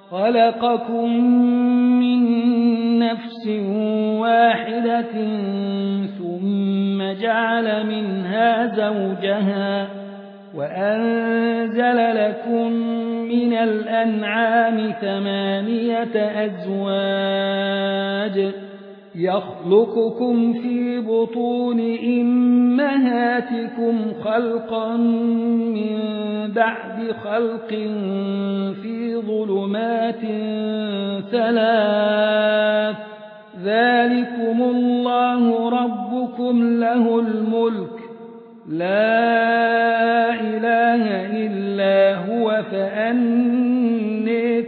خلقكم من نفس واحدة ثم جعل منها زوجها وأنزل لكم من الأنعام 8 أزواج يخلقكم في بطون أمهاتكم خلقا من بعد خلق في ظلمات 3 ذلكم الله ربكم له الملك لا إله إلا هو فأني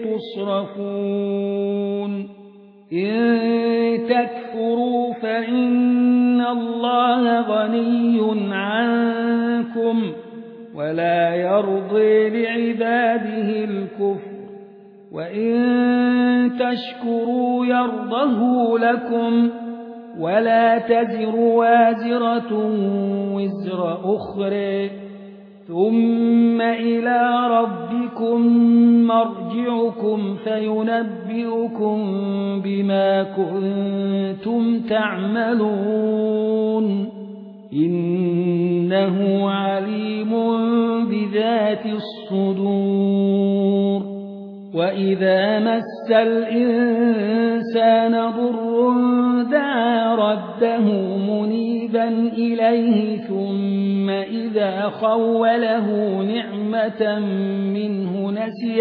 تصرفون إن تكفروا فإن الله غني عنكم ولا يرضي لعباده الكفر وإن تشكروا يرضه لكم ولا تزر وازرة وزر أخرى ثم إلى ربكم مرجعكم فينبئكم بما كنتم تعملون إنه عليم بذات الصدور وإذا مس الإنسان ضر دعا ربه منيبا إليه ثم إذا خوله نعمة منه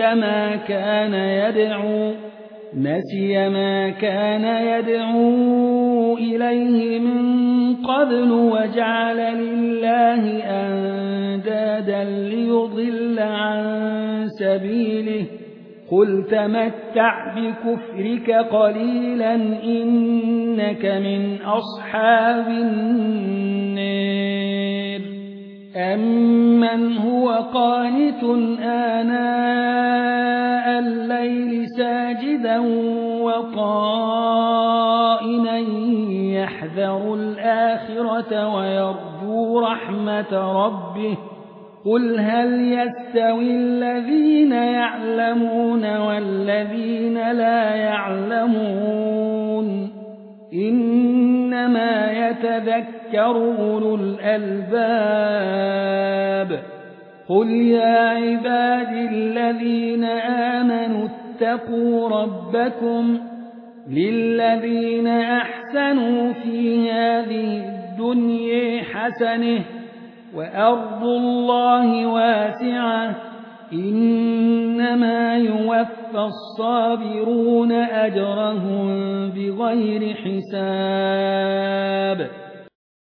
نسي ما كان يدعو إليه من قبل وجعل لله أندادا ليضل عن سبيله قل تمتع بكفرك قليلا إنك من أصحاب النار أمن هو قانت آناء الليل ساجدا وقائما يحذر الآخرة ويرجو رحمة ربه قل هل يستوي الذين يعلمون والذين لا يعلمون إنما يتذكر أولو الألباب قل يا عبادي الذين آمنوا اتقوا ربكم للذين أحسنوا في هذه الدنيا حسنة وأرض الله واسعة إنما يوفى الصابرون أجرهم بغير حساب